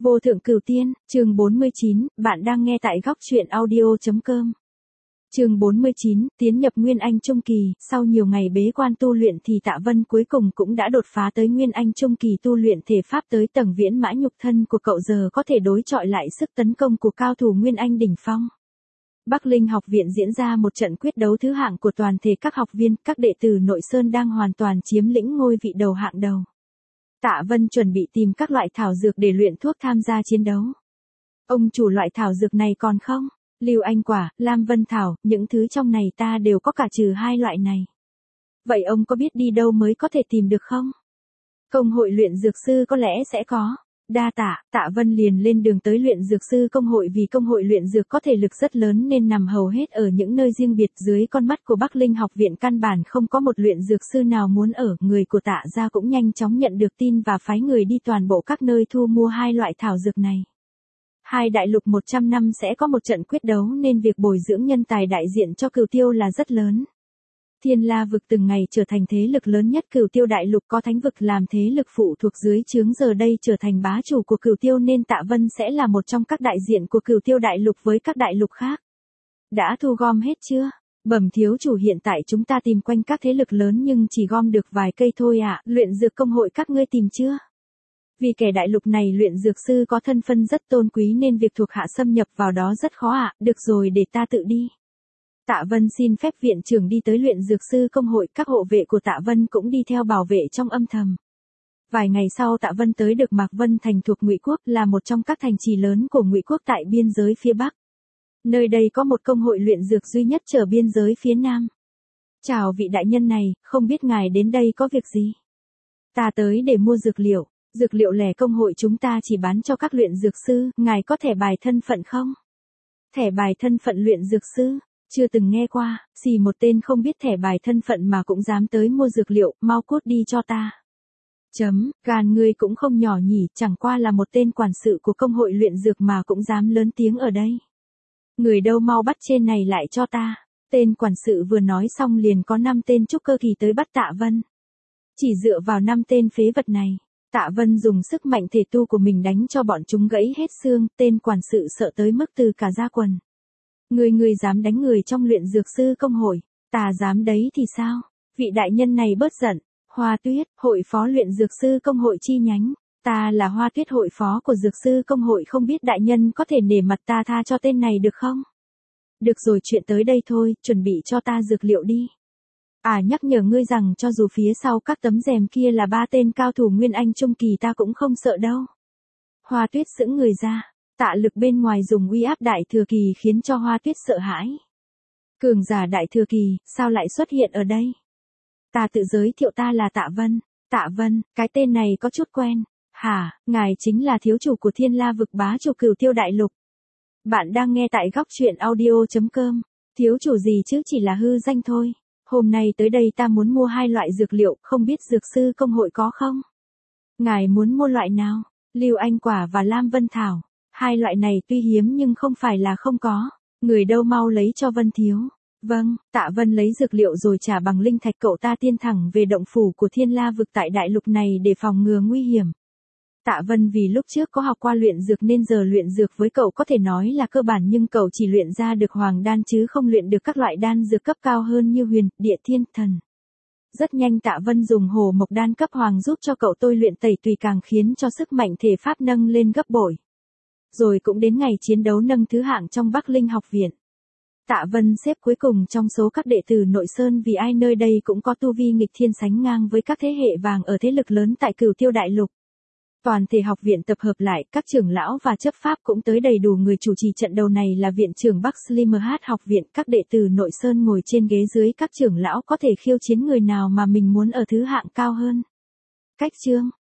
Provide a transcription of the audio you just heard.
Vô thượng cửu tiên, chương 49, bạn đang nghe tại góc truyện audio.com. Chương 49, tiến nhập Nguyên Anh Trung Kỳ, sau nhiều ngày bế quan tu luyện thì Tạ Vân cuối cùng cũng đã đột phá tới Nguyên Anh Trung Kỳ, tu luyện thể pháp tới tầng viễn mã, nhục thân của cậu giờ có thể đối chọi lại sức tấn công của cao thủ Nguyên Anh đỉnh phong. Bắc Linh học viện diễn ra một trận quyết đấu thứ hạng của toàn thể các học viên, các đệ tử Nội Sơn đang hoàn toàn chiếm lĩnh ngôi vị đầu hạng đầu. Tạ Vân chuẩn bị tìm các loại thảo dược để luyện thuốc tham gia chiến đấu. Ông chủ, loại thảo dược này còn không? Lưu Anh quả, Lam Vân thảo, những thứ trong này ta đều có cả trừ hai loại này. Vậy ông có biết đi đâu mới có thể tìm được không? Công hội luyện dược sư có lẽ sẽ có. Đa tạ. Tạ Vân liền lên đường tới luyện dược sư công hội, vì công hội luyện dược có thể lực rất lớn nên nằm hầu hết ở những nơi riêng biệt. Dưới con mắt của Bắc Linh học viện căn bản không có một luyện dược sư nào muốn ở. Người của Tạ gia cũng nhanh chóng nhận được tin và phái người đi toàn bộ các nơi thu mua hai loại thảo dược này. Hai đại lục 100 năm sẽ có một trận quyết đấu nên việc bồi dưỡng nhân tài đại diện cho Cửu Tiêu là rất lớn. Thiên La vực từng ngày trở thành thế lực lớn nhất Cửu Tiêu đại lục, có Thánh vực làm thế lực phụ thuộc dưới trướng, giờ đây trở thành bá chủ của Cửu Tiêu nên Tạ Vân sẽ là một trong các đại diện của Cửu Tiêu đại lục với các đại lục khác. Đã thu gom hết chưa? Bẩm thiếu chủ, hiện tại chúng ta tìm quanh các thế lực lớn nhưng chỉ gom được vài cây thôi ạ. Luyện dược công hội các ngươi tìm chưa? Vì kẻ đại lục này luyện dược sư có thân phận rất tôn quý nên việc thuộc hạ xâm nhập vào đó rất khó ạ. Được rồi, để ta tự đi. Tạ Vân xin phép viện trưởng đi tới luyện dược sư công hội, các hộ vệ của Tạ Vân cũng đi theo bảo vệ trong âm thầm. Vài ngày sau Tạ Vân tới được Mạc Vân thành thuộc Ngụy quốc, là một trong các thành trì lớn của Ngụy quốc tại biên giới phía Bắc. Nơi đây có một công hội luyện dược duy nhất trở biên giới phía Nam. Chào vị đại nhân này, không biết ngài đến đây có việc gì? Ta tới để mua dược liệu. Dược liệu lẻ công hội chúng ta chỉ bán cho các luyện dược sư, ngài có thẻ bài thân phận không? Thẻ bài thân phận luyện dược sư? Chưa từng nghe qua, xì một tên không biết thẻ bài thân phận mà cũng dám tới mua dược liệu, mau cút đi cho ta. Gan ngươi cũng không nhỏ nhỉ, chẳng qua là một tên quản sự của công hội luyện dược mà cũng dám lớn tiếng ở đây. Người đâu, mau bắt trên này lại cho ta. Tên quản sự vừa nói xong liền có 5 tên trúc cơ kỳ tới bắt Tạ Vân. Chỉ dựa vào 5 tên phế vật này, Tạ Vân dùng sức mạnh thể tu của mình đánh cho bọn chúng gãy hết xương, tên quản sự sợ tới mức từ cả da quần. Ngươi dám đánh người trong luyện dược sư công hội? Ta dám đấy thì sao? Vị đại nhân này bớt giận. Hoa Tuyết, hội phó luyện dược sư công hội chi nhánh. Ta là Hoa Tuyết, hội phó của dược sư công hội, không biết đại nhân có thể nể mặt ta tha cho tên này được không? Được rồi, chuyện tới đây thôi, chuẩn bị cho ta dược liệu đi. Nhắc nhở ngươi rằng cho dù phía sau các tấm rèm kia là 3 tên cao thủ Nguyên Anh Trung Kỳ ta cũng không sợ đâu. Hoa Tuyết sững người ra. Tạ lực bên ngoài dùng uy áp đại thừa kỳ khiến cho Hoa Tuyết sợ hãi. Cường giả đại thừa kỳ, sao lại xuất hiện ở đây? Ta tự giới thiệu, ta là Tạ Vân. Tạ Vân, cái tên này có chút quen. Hả, ngài chính là thiếu chủ của Thiên La vực, bá chủ Cửu Tiêu đại lục. Bạn đang nghe tại góc truyện audio.com. Thiếu chủ gì chứ, chỉ là hư danh thôi. Hôm nay tới đây ta muốn mua 2 loại dược liệu, không biết dược sư công hội có không? Ngài muốn mua loại nào? Lưu Anh quả và Lam Vân thảo. 2 loại này tuy hiếm nhưng không phải là không có. Người đâu, mau lấy cho Vân thiếu. Vâng. Tạ Vân lấy dược liệu rồi trả bằng linh thạch, cậu ta tiên thẳng về động phủ của Thiên La vực tại đại lục này để phòng ngừa nguy hiểm. Tạ Vân vì lúc trước có học qua luyện dược nên giờ luyện dược với cậu có thể nói là cơ bản, nhưng cậu chỉ luyện ra được hoàng đan chứ không luyện được các loại đan dược cấp cao hơn như huyền, địa, thiên, thần. Rất nhanh Tạ Vân dùng hồ mộc đan cấp hoàng giúp cho cậu tôi luyện tẩy tùy, càng khiến cho sức mạnh thể pháp nâng lên gấp bội. Rồi cũng đến ngày chiến đấu nâng thứ hạng trong Bắc Linh học viện. Tạ Vân xếp cuối cùng trong số các đệ tử Nội Sơn vì ai nơi đây cũng có tu vi nghịch thiên sánh ngang với các thế hệ vàng ở thế lực lớn tại Cửu Tiêu đại lục. Toàn thể học viện tập hợp lại, các trưởng lão và chấp pháp cũng tới đầy đủ. Người chủ trì trận đầu này là viện trưởng Bắc Slimh học viện. Các đệ tử Nội Sơn ngồi trên ghế dưới các trưởng lão có thể khiêu chiến người nào mà mình muốn ở thứ hạng cao hơn. Cách chương.